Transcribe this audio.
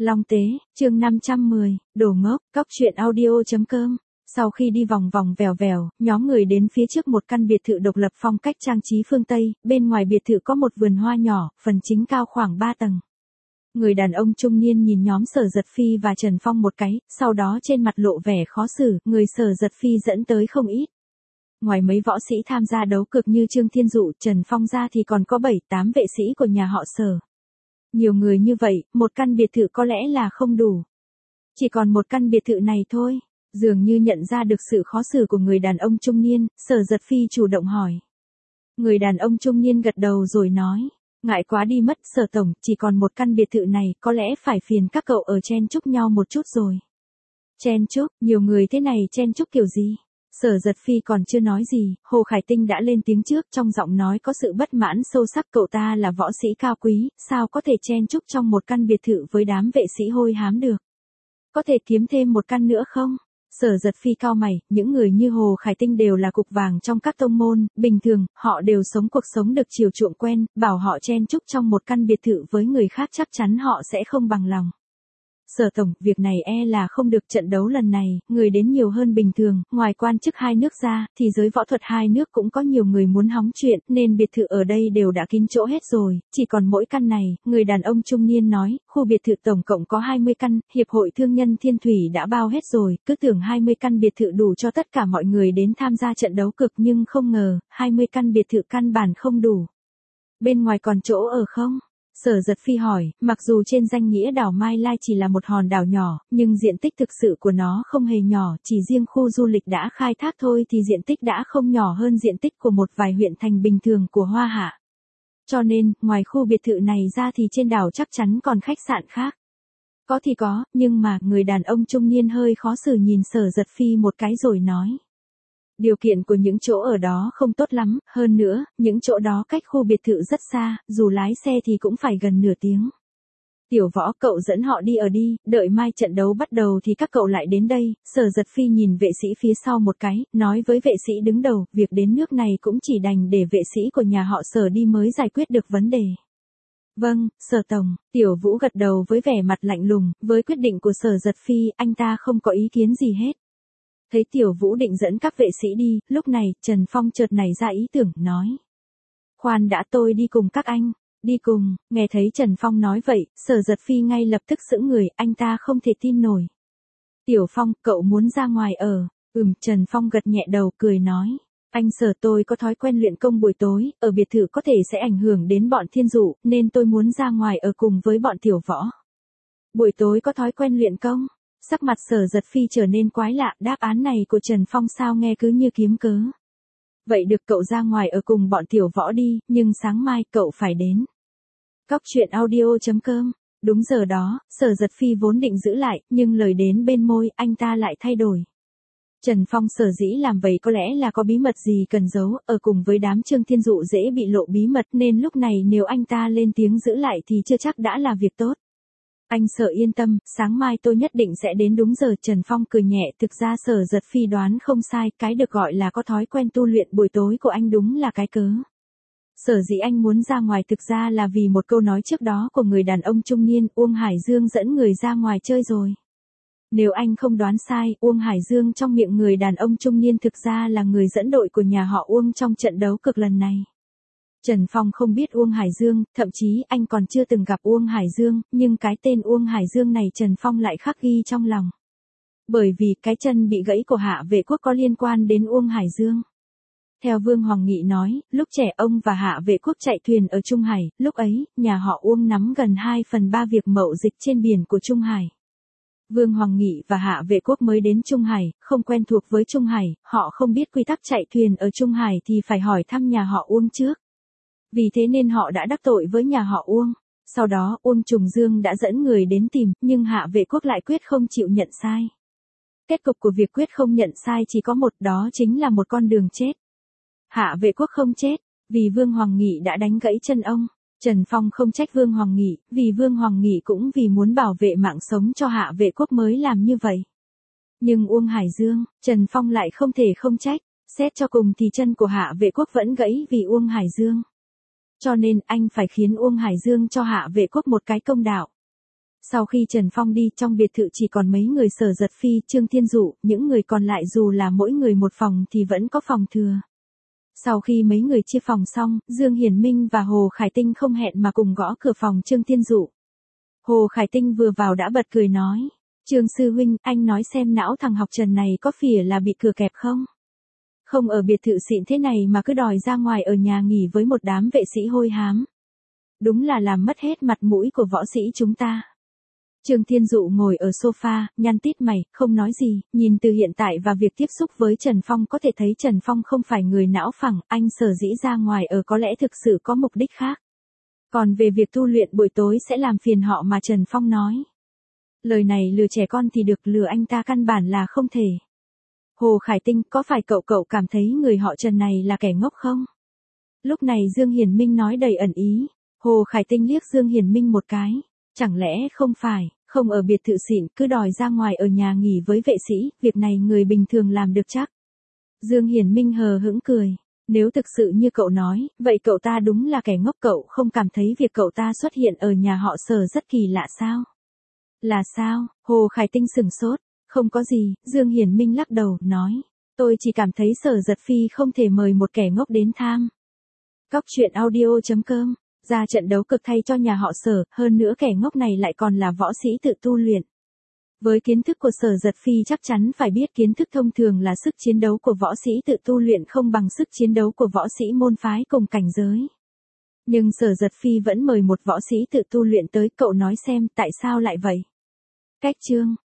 Long Tế, chương 510, đồ ngốc, cóc truyện audio.com. Sau khi đi vòng vòng vèo vèo, nhóm người đến phía trước một căn biệt thự độc lập phong cách trang trí phương Tây, bên ngoài biệt thự có một vườn hoa nhỏ, phần chính cao khoảng 3 tầng. Người đàn ông trung niên nhìn nhóm Sở Giật Phi và Trần Phong một cái, sau đó trên mặt lộ vẻ khó xử, người Sở Giật Phi dẫn tới không ít. Ngoài mấy võ sĩ tham gia đấu cực như Trương Thiên Dụ, Trần Phong ra thì còn có 7-8 vệ sĩ của nhà họ Sở. Nhiều người như vậy, một căn biệt thự có lẽ là không đủ. Chỉ còn một căn biệt thự này thôi. Dường như nhận ra được sự khó xử của người đàn ông trung niên, Sở Giật Phi chủ động hỏi. Người đàn ông trung niên gật đầu rồi nói. Ngại quá đi mất, Sở Tổng, chỉ còn một căn biệt thự này, có lẽ phải phiền các cậu ở chen chúc nhau một chút rồi. Chen chúc, nhiều người thế này chen chúc kiểu gì? Sở Giật Phi còn chưa nói gì, Hồ Khải Tinh đã lên tiếng trước, trong giọng nói có sự bất mãn sâu sắc. Cậu ta là võ sĩ cao quý, sao có thể chen chúc trong một căn biệt thự với đám vệ sĩ hôi hám được? Có thể kiếm thêm một căn nữa không? Sở Giật Phi cau mày, những người như Hồ Khải Tinh đều là cục vàng trong các tông môn, bình thường, họ đều sống cuộc sống được chiều chuộng quen, bảo họ chen chúc trong một căn biệt thự với người khác chắc chắn họ sẽ không bằng lòng. Sở Tổng, việc này là không được. Trận đấu lần này, người đến nhiều hơn bình thường, ngoài quan chức hai nước ra, thì giới võ thuật hai nước cũng có nhiều người muốn hóng chuyện, nên biệt thự ở đây đều đã kín chỗ hết rồi, chỉ còn mỗi căn này. Người đàn ông trung niên nói, khu biệt thự tổng cộng có 20 căn, Hiệp hội Thương nhân Thiên Thủy đã bao hết rồi, cứ tưởng 20 căn biệt thự đủ cho tất cả mọi người đến tham gia trận đấu cực nhưng không ngờ, 20 căn biệt thự căn bản không đủ. Bên ngoài còn chỗ ở không? Sở Giật Phi hỏi, mặc dù trên danh nghĩa đảo Mai Lai chỉ là một hòn đảo nhỏ, nhưng diện tích thực sự của nó không hề nhỏ, chỉ riêng khu du lịch đã khai thác thôi thì diện tích đã không nhỏ hơn diện tích của một vài huyện thành bình thường của Hoa Hạ. Cho nên, ngoài khu biệt thự này ra thì trên đảo chắc chắn còn khách sạn khác. Có thì có, nhưng mà, người đàn ông trung niên hơi khó xử nhìn Sở Giật Phi một cái rồi nói. Điều kiện của những chỗ ở đó không tốt lắm, hơn nữa, những chỗ đó cách khu biệt thự rất xa, dù lái xe thì cũng phải gần nửa tiếng. Tiểu Võ, cậu dẫn họ đi ở đi, đợi mai trận đấu bắt đầu thì các cậu lại đến đây. Sở Giật Phi nhìn vệ sĩ phía sau một cái, nói với vệ sĩ đứng đầu, việc đến nước này cũng chỉ đành để vệ sĩ của nhà họ Sở đi mới giải quyết được vấn đề. Vâng, Sở Tổng, Tiểu Vũ gật đầu với vẻ mặt lạnh lùng, với quyết định của Sở Giật Phi, anh ta không có ý kiến gì hết. Thấy Tiểu Vũ định dẫn các vệ sĩ đi, lúc này, Trần Phong chợt nảy ra ý tưởng, nói. Khoan đã, tôi đi cùng các anh. Đi cùng, nghe thấy Trần Phong nói vậy, Sở Giật Phi ngay lập tức sững người, anh ta không thể tin nổi. Tiểu Phong, cậu muốn ra ngoài ở? Trần Phong gật nhẹ đầu cười nói. Anh Sở, tôi có thói quen luyện công buổi tối, ở biệt thự có thể sẽ ảnh hưởng đến bọn Thiên Dụ, nên tôi muốn ra ngoài ở cùng với bọn Tiểu Võ. Buổi tối có thói quen luyện công? Sắc mặt Sở Giật Phi trở nên quái lạ, đáp án này của Trần Phong sao nghe cứ như kiếm cớ. Vậy được, cậu ra ngoài ở cùng bọn Tiểu Võ đi, nhưng sáng mai cậu phải đến. Cóc truyện audio.com. Đúng giờ đó, Sở Giật Phi vốn định giữ lại, nhưng lời đến bên môi, anh ta lại thay đổi. Trần Phong sở dĩ làm vậy có lẽ là có bí mật gì cần giấu, ở cùng với đám Trương Thiên Dụ dễ bị lộ bí mật nên lúc này nếu anh ta lên tiếng giữ lại thì chưa chắc đã là việc tốt. Anh Sở yên tâm, sáng mai tôi nhất định sẽ đến đúng giờ. Trần Phong cười nhẹ, thực ra Sở Giật Phi đoán không sai, cái được gọi là có thói quen tu luyện buổi tối của anh đúng là cái cớ. Sở dĩ anh muốn ra ngoài thực ra là vì một câu nói trước đó của người đàn ông trung niên, Uông Hải Dương dẫn người ra ngoài chơi rồi. Nếu anh không đoán sai, Uông Hải Dương trong miệng người đàn ông trung niên thực ra là người dẫn đội của nhà họ Uông trong trận đấu cực lần này. Trần Phong không biết Uông Hải Dương, thậm chí anh còn chưa từng gặp Uông Hải Dương, nhưng cái tên Uông Hải Dương này Trần Phong lại khắc ghi trong lòng. Bởi vì cái chân bị gãy của Hạ Vệ Quốc có liên quan đến Uông Hải Dương. Theo Vương Hoàng Nghị nói, lúc trẻ ông và Hạ Vệ Quốc chạy thuyền ở Trung Hải, lúc ấy, nhà họ Uông nắm gần 2/3 việc mậu dịch trên biển của Trung Hải. Vương Hoàng Nghị và Hạ Vệ Quốc mới đến Trung Hải, không quen thuộc với Trung Hải, họ không biết quy tắc chạy thuyền ở Trung Hải thì phải hỏi thăm nhà họ Uông trước. Vì thế nên họ đã đắc tội với nhà họ Uông. Sau đó Uông Trùng Dương đã dẫn người đến tìm, nhưng Hạ Vệ Quốc lại quyết không chịu nhận sai. Kết cục của việc quyết không nhận sai chỉ có một, đó chính là một con đường chết. Hạ Vệ Quốc không chết, vì Vương Hoàng Nghị đã đánh gãy chân ông. Trần Phong không trách Vương Hoàng Nghị, vì Vương Hoàng Nghị cũng vì muốn bảo vệ mạng sống cho Hạ Vệ Quốc mới làm như vậy. Nhưng Uông Hải Dương, Trần Phong lại không thể không trách, xét cho cùng thì chân của Hạ Vệ Quốc vẫn gãy vì Uông Hải Dương. Cho nên anh phải khiến Uông Hải Dương cho Hạ Vệ Quốc một cái công đạo. Sau khi Trần Phong đi, trong biệt thự chỉ còn mấy người Sở Giật Phi, Trương Thiên Dụ, những người còn lại dù là mỗi người một phòng thì vẫn có phòng thừa. Sau khi mấy người chia phòng xong, Dương Hiển Minh và Hồ Khải Tinh không hẹn mà cùng gõ cửa phòng Trương Thiên Dụ. Hồ Khải Tinh vừa vào đã bật cười nói, Trương sư huynh, anh nói xem não thằng học Trần này có phỉa là bị cửa kẹp không? Không ở biệt thự xịn thế này mà cứ đòi ra ngoài ở nhà nghỉ với một đám vệ sĩ hôi hám. Đúng là làm mất hết mặt mũi của võ sĩ chúng ta. Trương Thiên Dụ ngồi ở sofa, nhăn tít mày, không nói gì, nhìn từ hiện tại và việc tiếp xúc với Trần Phong có thể thấy Trần Phong không phải người não phẳng, anh sở dĩ ra ngoài ở có lẽ thực sự có mục đích khác. Còn về việc tu luyện buổi tối sẽ làm phiền họ mà Trần Phong nói. Lời này lừa trẻ con thì được, lừa anh ta căn bản là không thể. Hồ Khải Tinh, có phải cậu cảm thấy người họ Trần này là kẻ ngốc không? Lúc này Dương Hiển Minh nói đầy ẩn ý. Hồ Khải Tinh liếc Dương Hiển Minh một cái. Chẳng lẽ không phải, không ở biệt thự xịn, cứ đòi ra ngoài ở nhà nghỉ với vệ sĩ, việc này người bình thường làm được chắc. Dương Hiển Minh hờ hững cười. Nếu thực sự như cậu nói, vậy cậu ta đúng là kẻ ngốc, cậu không cảm thấy việc cậu ta xuất hiện ở nhà họ Sở rất kỳ lạ sao? Là sao? Hồ Khải Tinh sửng sốt. Không có gì, Dương Hiển Minh lắc đầu, nói. Tôi chỉ cảm thấy Sở Giật Phi không thể mời một kẻ ngốc đến tham. Cóc truyện audio.com. Ra trận đấu cực thay cho nhà họ Sở, hơn nữa kẻ ngốc này lại còn là võ sĩ tự tu luyện. Với kiến thức của Sở Giật Phi chắc chắn phải biết kiến thức thông thường là sức chiến đấu của võ sĩ tự tu luyện không bằng sức chiến đấu của võ sĩ môn phái cùng cảnh giới. Nhưng Sở Giật Phi vẫn mời một võ sĩ tự tu luyện tới, cậu nói xem tại sao lại vậy? Cách chương